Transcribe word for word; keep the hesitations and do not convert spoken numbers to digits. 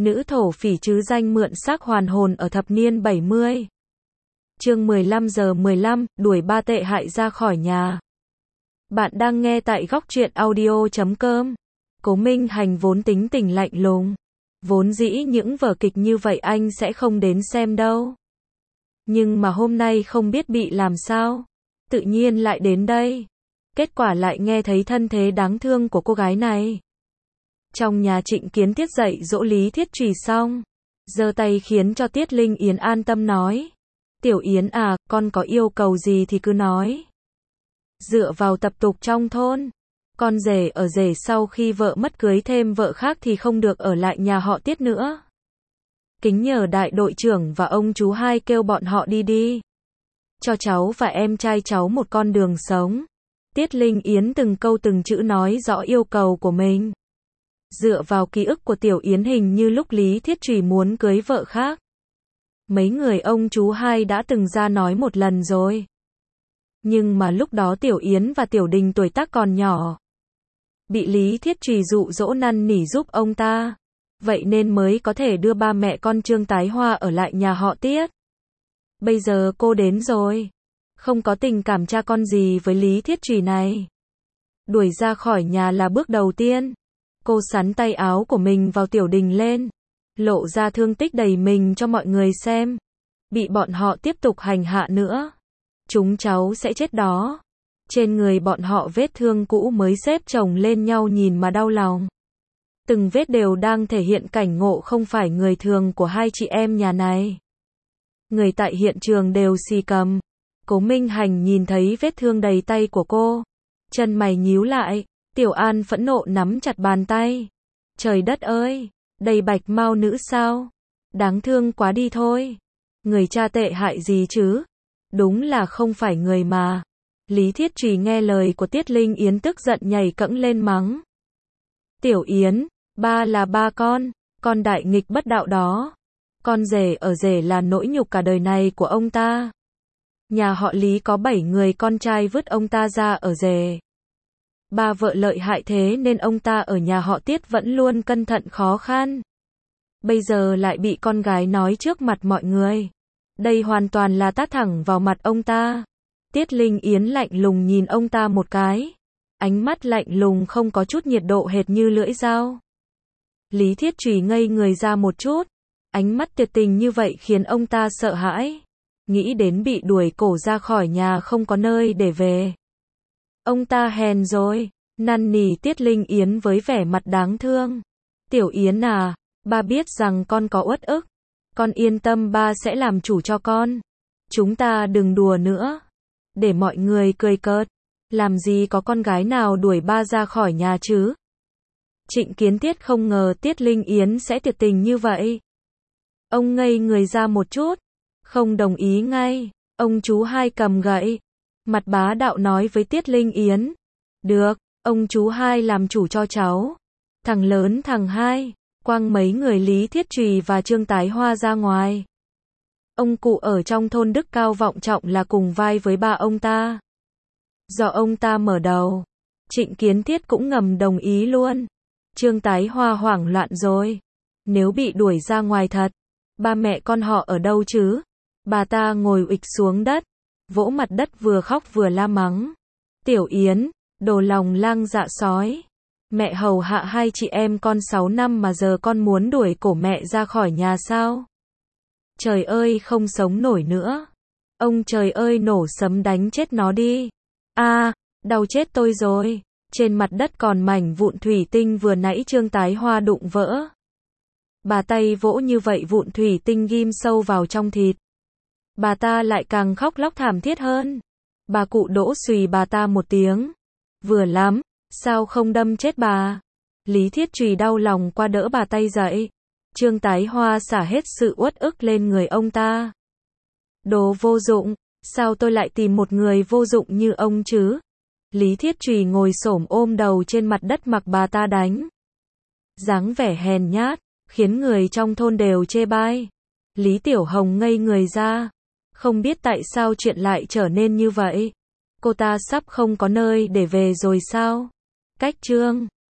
Nữ thổ phỉ chứ danh mượn xác hoàn hồn ở thập niên bảy mươi. Chương mười lăm giờ mười lăm, đuổi ba tệ hại ra khỏi nhà. Bạn đang nghe tại góc truyện audio chấm com. Cố Minh Hành vốn tính tình lạnh lùng. Vốn dĩ những vở kịch như vậy anh sẽ không đến xem đâu. Nhưng mà hôm nay không biết bị làm sao. Tự nhiên lại đến đây. Kết quả lại nghe thấy thân thế đáng thương của cô gái này. Trong nhà Trịnh Kiến Thiết dạy dỗ Lý Thiết Trùy xong, giơ tay khiến cho Tiết Linh Yến an tâm nói. Tiểu Yến à, con có yêu cầu gì thì cứ nói. Dựa vào tập tục trong thôn, con rể ở rể sau khi vợ mất cưới thêm vợ khác thì không được ở lại nhà họ Tiết nữa. Kính nhờ đại đội trưởng và ông chú hai kêu bọn họ đi đi. Cho cháu và em trai cháu một con đường sống. Tiết Linh Yến từng câu từng chữ nói rõ yêu cầu của mình. Dựa vào ký ức của Tiểu Yến hình như lúc Lý Thiết Trùy muốn cưới vợ khác. Mấy người ông chú hai đã từng ra nói một lần rồi. Nhưng mà lúc đó Tiểu Yến và Tiểu Đình tuổi tác còn nhỏ. Bị Lý Thiết Trùy dụ dỗ năn nỉ giúp ông ta. Vậy nên mới có thể đưa ba mẹ con Trương Tái Hoa ở lại nhà họ Tiết. Bây giờ cô đến rồi. Không có tình cảm cha con gì với Lý Thiết Trùy này. Đuổi ra khỏi nhà là bước đầu tiên. Cô sắn tay áo của mình vào Tiểu Đình lên. Lộ ra thương tích đầy mình cho mọi người xem. Bị bọn họ tiếp tục hành hạ nữa. Chúng cháu sẽ chết đó. Trên người bọn họ vết thương cũ mới xếp chồng lên nhau nhìn mà đau lòng. Từng vết đều đang thể hiện cảnh ngộ không phải người thường của hai chị em nhà này. Người tại hiện trường đều xì cầm. Cố Minh Hành nhìn thấy vết thương đầy tay của cô. Chân mày nhíu lại. Tiểu An phẫn nộ nắm chặt bàn tay. Trời đất ơi, đây bạch mao nữ sao? Đáng thương quá đi thôi. Người cha tệ hại gì chứ? Đúng là không phải người mà. Lý Thiết Trùy nghe lời của Tiết Linh Yến tức giận nhảy cẫng lên mắng. Tiểu Yến, ba là ba con, con đại nghịch bất đạo đó. Con rể ở rể là nỗi nhục cả đời này của ông ta. Nhà họ Lý có bảy người con trai vứt ông ta ra ở rể. Ba vợ lợi hại thế nên ông ta ở nhà họ Tiết vẫn luôn cẩn thận khó khăn. Bây giờ lại bị con gái nói trước mặt mọi người. Đây hoàn toàn là tát thẳng vào mặt ông ta. Tiết Linh Yến lạnh lùng nhìn ông ta một cái. Ánh mắt lạnh lùng không có chút nhiệt độ hệt như lưỡi dao. Lý Thiết Trùy ngây người ra một chút. Ánh mắt tuyệt tình như vậy khiến ông ta sợ hãi. Nghĩ đến bị đuổi cổ ra khỏi nhà không có nơi để về. Ông ta hèn rồi, năn nỉ Tiết Linh Yến với vẻ mặt đáng thương. Tiểu Yến à, ba biết rằng con có uất ức. Con yên tâm ba sẽ làm chủ cho con. Chúng ta đừng đùa nữa. Để mọi người cười cợt. Làm gì có con gái nào đuổi ba ra khỏi nhà chứ? Trịnh Kiến Thiết không ngờ Tiết Linh Yến sẽ tuyệt tình như vậy. Ông ngây người ra một chút. Không đồng ý ngay. Ông chú hai cầm gậy. Mặt bá đạo nói với Tiết Linh Yến. Được, ông chú hai làm chủ cho cháu. Thằng lớn thằng hai, quăng mấy người Lý Thiết Trùy và Trương Tái Hoa ra ngoài. Ông cụ ở trong thôn đức cao vọng trọng là cùng vai với ba ông ta. Do ông ta mở đầu, Trịnh Kiến Thiết cũng ngầm đồng ý luôn. Trương Tái Hoa hoảng loạn rồi. Nếu bị đuổi ra ngoài thật, ba mẹ con họ ở đâu chứ? Bà ta ngồi ụịch xuống đất. Vỗ mặt đất vừa khóc vừa la mắng. Tiểu Yến, đồ lòng lang dạ sói. Mẹ hầu hạ hai chị em con sáu năm mà giờ con muốn đuổi cổ mẹ ra khỏi nhà sao? Trời ơi không sống nổi nữa. Ông trời ơi nổ sấm đánh chết nó đi. A, à, đau chết tôi rồi. Trên mặt đất còn mảnh vụn thủy tinh vừa nãy Trương Tái Hoa đụng vỡ. Bà tay vỗ như vậy vụn thủy tinh ghim sâu vào trong thịt. Bà ta lại càng khóc lóc thảm thiết hơn. Bà cụ đỗ xùy bà ta một tiếng. Vừa lắm, sao không đâm chết bà? Lý Thiết Trùy đau lòng qua đỡ bà tay dậy. Trương Tái Hoa xả hết sự uất ức lên người ông ta. Đồ vô dụng, sao tôi lại tìm một người vô dụng như ông chứ? Lý Thiết Trùy ngồi xổm ôm đầu trên mặt đất mặc bà ta đánh. Dáng vẻ hèn nhát, khiến người trong thôn đều chê bai. Lý Tiểu Hồng ngây người ra. Không biết tại sao chuyện lại trở nên như vậy. Cô ta sắp không có nơi để về rồi sao? Cách chương